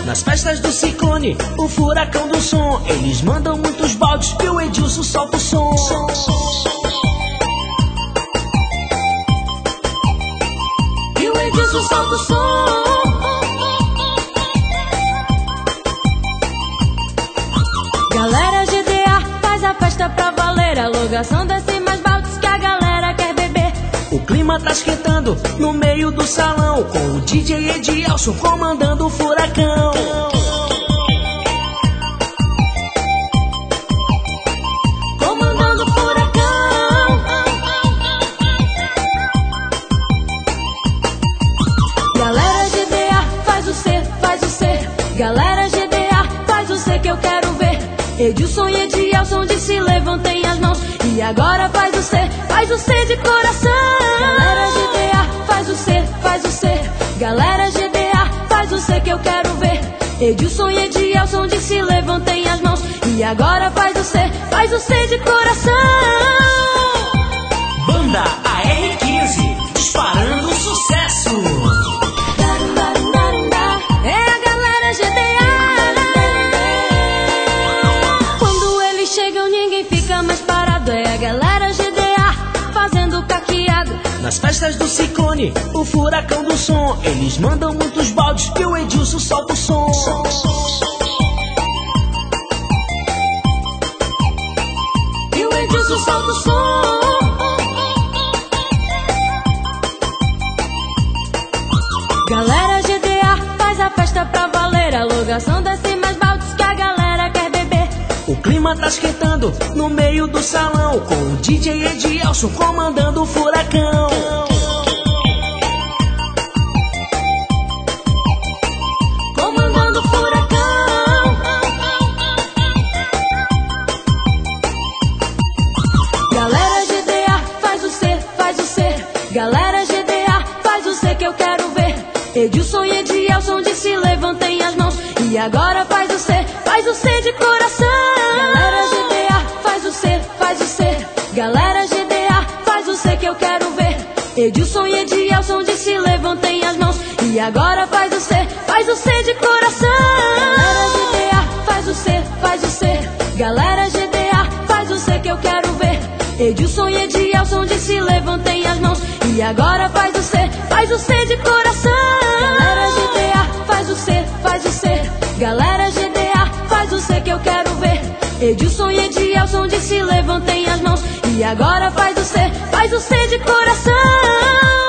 Nas festas do Ciclone, o furacão do som, eles mandam muitos baldes e o Edilson solta o som. E o Edilson solta o som. Galera GDA, faz a festa pra valer. A locação desce mais baldes que a galera quer beber. O clima tá esquentando no meio do salão, com o DJ Edilson comandando o furacão. Comandando o furacão. Galera GDA, faz o C, faz o C. Galera GDA, faz o C que eu quero ver. Edilson e Edielson de se levantem as mãos. E agora faz o C de coração. Galera GDA, faz o C, faz o C. Galera GDA, faz o C que eu quero ver. Edilson e Edielson de se levantem as mãos. E agora faz o C de coração. Banda AR15, disparando sucesso. É a galera GDA. Quando eles chegam ninguém fica mais parado. É a galera GDA fazendo caqueado. Nas festas do Ciclone, o furacão do som, eles mandam muitos baldes e o Edilson solta o som. E o Edilson solta o som. Galera GDA, faz a festa pra valer. A locação desce mais baldes que a galera quer beber. O clima tá esquentando no meio do salão, com o DJ Edielson comandando o furacão. Comandando o furacão. Galera GDA, faz o C, faz o C. Galera GDA, faz o C que eu quero ver. Edilson e Edielson de se levantem as mãos. E agora faz o C de coração. Galera GDA, faz o C, faz o C. Galera GDA, faz o C que eu quero ver. Edilson e Edielson de se levantem as mãos. E agora faz o C de coração. Galera GDA, faz o C, faz o C. Galera GDA, faz o C que eu quero ver. Edilson e Edielson de se levantem as mãos. E agora faz o C de coração. Galera GDA, faz o C, faz o C. Galera GDA, faz o C que eu quero ver. Edilson e Edielson de se levantem as mãos. E agora faz o C de coração.